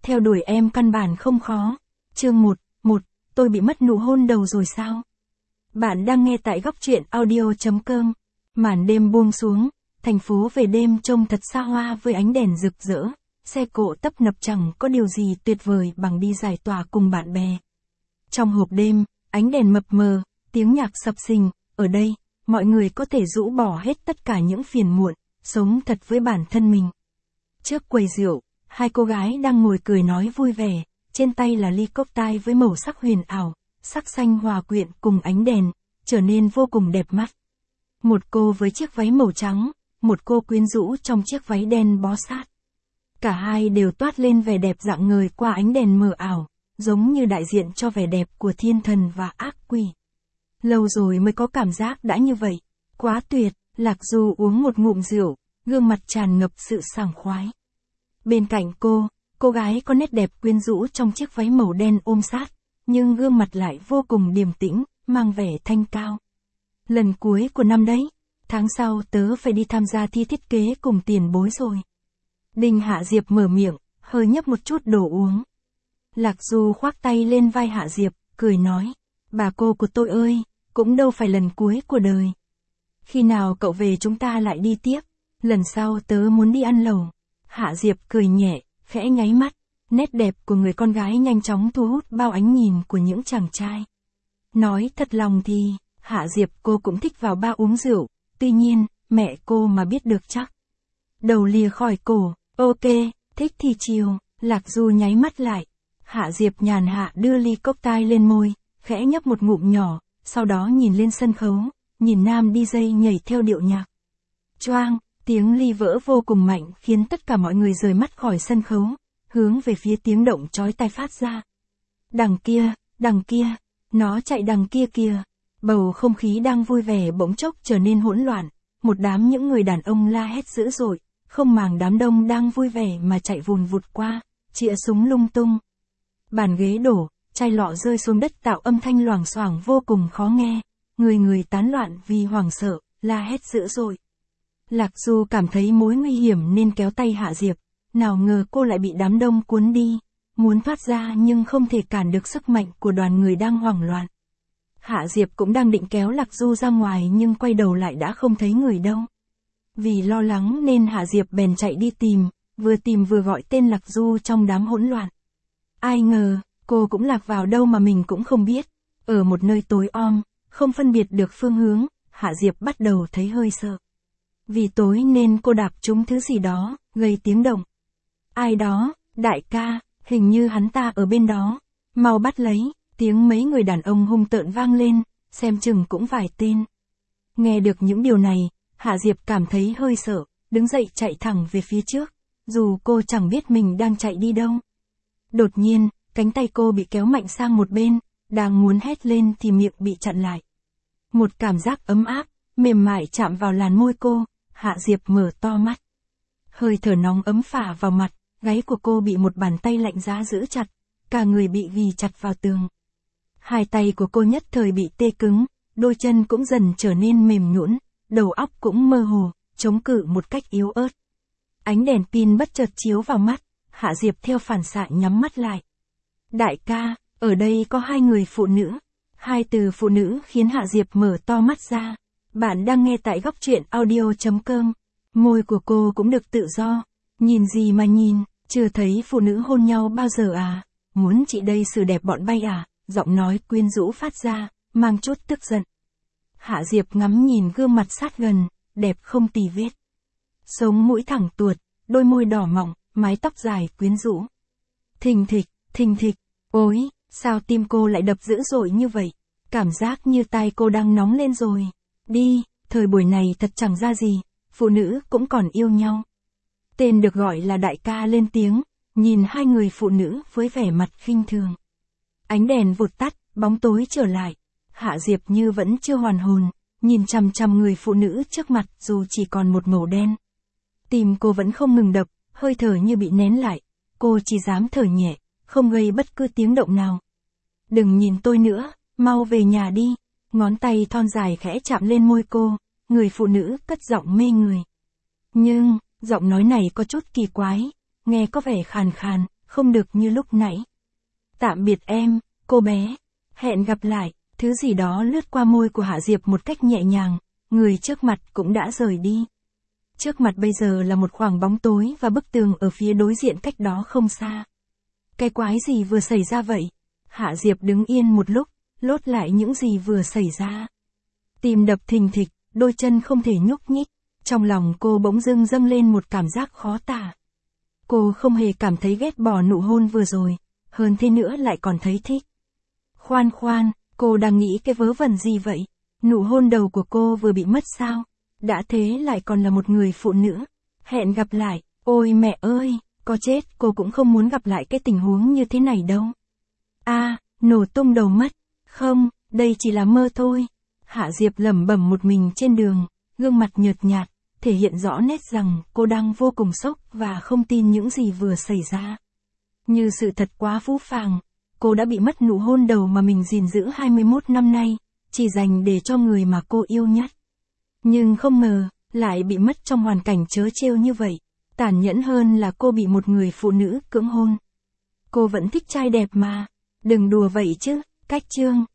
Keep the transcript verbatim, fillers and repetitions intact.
theo đuổi em căn bản không khó. Chương một, một, tôi bị mất nụ hôn đầu rồi sao? Bạn đang nghe tại góc truyện audio.com. Màn đêm buông xuống, thành phố về đêm trông thật xa hoa với ánh đèn rực rỡ, xe cộ tấp nập chẳng có điều gì tuyệt vời bằng đi giải tỏa cùng bạn bè. Trong hộp đêm, ánh đèn mập mờ, tiếng nhạc sập sình, ở đây, mọi người có thể rũ bỏ hết tất cả những phiền muộn, sống thật với bản thân mình. Trước quầy rượu, hai cô gái đang ngồi cười nói vui vẻ, trên tay là ly cốc tai với màu sắc huyền ảo, sắc xanh hòa quyện cùng ánh đèn, trở nên vô cùng đẹp mắt. Một cô với chiếc váy màu trắng, một cô quyến rũ trong chiếc váy đen bó sát. Cả hai đều toát lên vẻ đẹp rạng ngời qua ánh đèn mờ ảo, giống như đại diện cho vẻ đẹp của thiên thần và ác quỷ. Lâu rồi mới có cảm giác đã như vậy, quá tuyệt. Lạc Du uống một ngụm rượu, gương mặt tràn ngập sự sảng khoái. Bên cạnh cô, cô gái có nét đẹp quyến rũ trong chiếc váy màu đen ôm sát, nhưng gương mặt lại vô cùng điềm tĩnh, mang vẻ thanh cao. Lần cuối của năm đấy, tháng sau tớ phải đi tham gia thi thiết kế cùng tiền bối rồi. Đinh Hạ Diệp mở miệng, hơi nhấp một chút đồ uống. Lạc Du khoác tay lên vai Hạ Diệp, cười nói, bà cô của tôi ơi, cũng đâu phải lần cuối của đời. Khi nào cậu về chúng ta lại đi tiếp, lần sau tớ muốn đi ăn lẩu. Hạ Diệp cười nhẹ, khẽ nháy mắt, nét đẹp của người con gái nhanh chóng thu hút bao ánh nhìn của những chàng trai. Nói thật lòng thì, Hạ Diệp cô cũng thích vào bar uống rượu, tuy nhiên, mẹ cô mà biết được chắc. Đầu lìa khỏi cổ, ok, thích thì chiều, Lạc Du nháy mắt lại. Hạ Diệp nhàn hạ đưa ly cốc tai lên môi, khẽ nhấp một ngụm nhỏ, sau đó nhìn lên sân khấu, nhìn nam đi dây nhảy theo điệu nhạc. Choang, tiếng ly vỡ vô cùng mạnh khiến tất cả mọi người rời mắt khỏi sân khấu, hướng về phía tiếng động chói tai phát ra. Đằng kia, đằng kia, nó chạy đằng kia kìa. Bầu không khí đang vui vẻ bỗng chốc trở nên hỗn loạn, một đám những người đàn ông la hét dữ dội, không màng đám đông đang vui vẻ mà chạy vùn vụt qua, chĩa súng lung tung. Bàn ghế đổ, chai lọ rơi xuống đất tạo âm thanh loảng xoảng vô cùng khó nghe, người người tán loạn vì hoảng sợ, la hét dữ dội. Lạc Du cảm thấy mối nguy hiểm nên kéo tay Hạ Diệp, nào ngờ cô lại bị đám đông cuốn đi, muốn thoát ra nhưng không thể cản được sức mạnh của đoàn người đang hoảng loạn. Hạ Diệp cũng đang định kéo Lạc Du ra ngoài nhưng quay đầu lại đã không thấy người đâu. Vì lo lắng nên Hạ Diệp bèn chạy đi tìm, vừa tìm vừa gọi tên Lạc Du trong đám hỗn loạn. Ai ngờ, cô cũng lạc vào đâu mà mình cũng không biết, ở một nơi tối om, không phân biệt được phương hướng, Hạ Diệp bắt đầu thấy hơi sợ. Vì tối nên cô đạp trúng thứ gì đó, gây tiếng động. Ai đó, đại ca, hình như hắn ta ở bên đó, mau bắt lấy, tiếng mấy người đàn ông hung tợn vang lên, xem chừng cũng vài tên. Nghe được những điều này, Hạ Diệp cảm thấy hơi sợ, đứng dậy chạy thẳng về phía trước, dù cô chẳng biết mình đang chạy đi đâu. Đột nhiên, cánh tay cô bị kéo mạnh sang một bên, đang muốn hét lên thì miệng bị chặn lại. Một cảm giác ấm áp, mềm mại chạm vào làn môi cô, Hạ Diệp mở to mắt. Hơi thở nóng ấm phả vào mặt, gáy của cô bị một bàn tay lạnh giá giữ chặt, cả người bị ghì chặt vào tường. Hai tay của cô nhất thời bị tê cứng, đôi chân cũng dần trở nên mềm nhũn, đầu óc cũng mơ hồ, chống cự một cách yếu ớt. Ánh đèn pin bất chợt chiếu vào mắt, Hạ Diệp theo phản xạ nhắm mắt lại. Đại ca, ở đây có hai người phụ nữ. Hai từ phụ nữ khiến Hạ Diệp mở to mắt ra. Bạn đang nghe tại góc truyện audio.com. Môi của cô cũng được tự do. Nhìn gì mà nhìn, chưa thấy phụ nữ hôn nhau bao giờ à? Muốn chị đây xử đẹp bọn bay à? Giọng nói quyến rũ phát ra, mang chút tức giận. Hạ Diệp ngắm nhìn gương mặt sát gần, đẹp không tì vết. Sống mũi thẳng tuột, đôi môi đỏ mọng, mái tóc dài quyến rũ. Thình thịch, thình thịch, ôi, sao tim cô lại đập dữ dội như vậy? Cảm giác như tai cô đang nóng lên rồi. Đi, thời buổi này thật chẳng ra gì, phụ nữ cũng còn yêu nhau. Tên được gọi là đại ca lên tiếng, nhìn hai người phụ nữ với vẻ mặt khinh thường. Ánh đèn vụt tắt, bóng tối trở lại. Hạ Diệp như vẫn chưa hoàn hồn, nhìn chằm chằm người phụ nữ trước mặt dù chỉ còn một màu đen. Tim cô vẫn không ngừng đập, hơi thở như bị nén lại. Cô chỉ dám thở nhẹ, không gây bất cứ tiếng động nào. Đừng nhìn tôi nữa, mau về nhà đi. Ngón tay thon dài khẽ chạm lên môi cô, người phụ nữ cất giọng mê người. Nhưng, giọng nói này có chút kỳ quái, nghe có vẻ khàn khàn, không được như lúc nãy. Tạm biệt em, cô bé. Hẹn gặp lại, thứ gì đó lướt qua môi của Hạ Diệp một cách nhẹ nhàng, người trước mặt cũng đã rời đi. Trước mặt bây giờ là một khoảng bóng tối và bức tường ở phía đối diện cách đó không xa. Cái quái gì vừa xảy ra vậy? Hạ Diệp đứng yên một lúc, lốt lại những gì vừa xảy ra. Tim đập thình thịch, đôi chân không thể nhúc nhích, trong lòng cô bỗng dưng dâng lên một cảm giác khó tả. Cô không hề cảm thấy ghét bỏ nụ hôn vừa rồi, hơn thế nữa lại còn thấy thích. Khoan khoan, cô đang nghĩ cái vớ vẩn gì vậy? Nụ hôn đầu của cô vừa bị mất sao? Đã thế lại còn là một người phụ nữ. Hẹn gặp lại, ôi mẹ ơi, có chết cô cũng không muốn gặp lại cái tình huống như thế này đâu. A, à, nổ tung đầu mất. Không, đây chỉ là mơ thôi. Hạ Diệp lẩm bẩm một mình trên đường, gương mặt nhợt nhạt, thể hiện rõ nét rằng cô đang vô cùng sốc và không tin những gì vừa xảy ra. Như sự thật quá phũ phàng, cô đã bị mất nụ hôn đầu mà mình gìn giữ hai mươi mốt năm nay, chỉ dành để cho người mà cô yêu nhất. Nhưng không ngờ, lại bị mất trong hoàn cảnh trớ trêu như vậy. Tàn nhẫn hơn là cô bị một người phụ nữ cưỡng hôn. Cô vẫn thích trai đẹp mà. Đừng đùa vậy chứ, cách chương.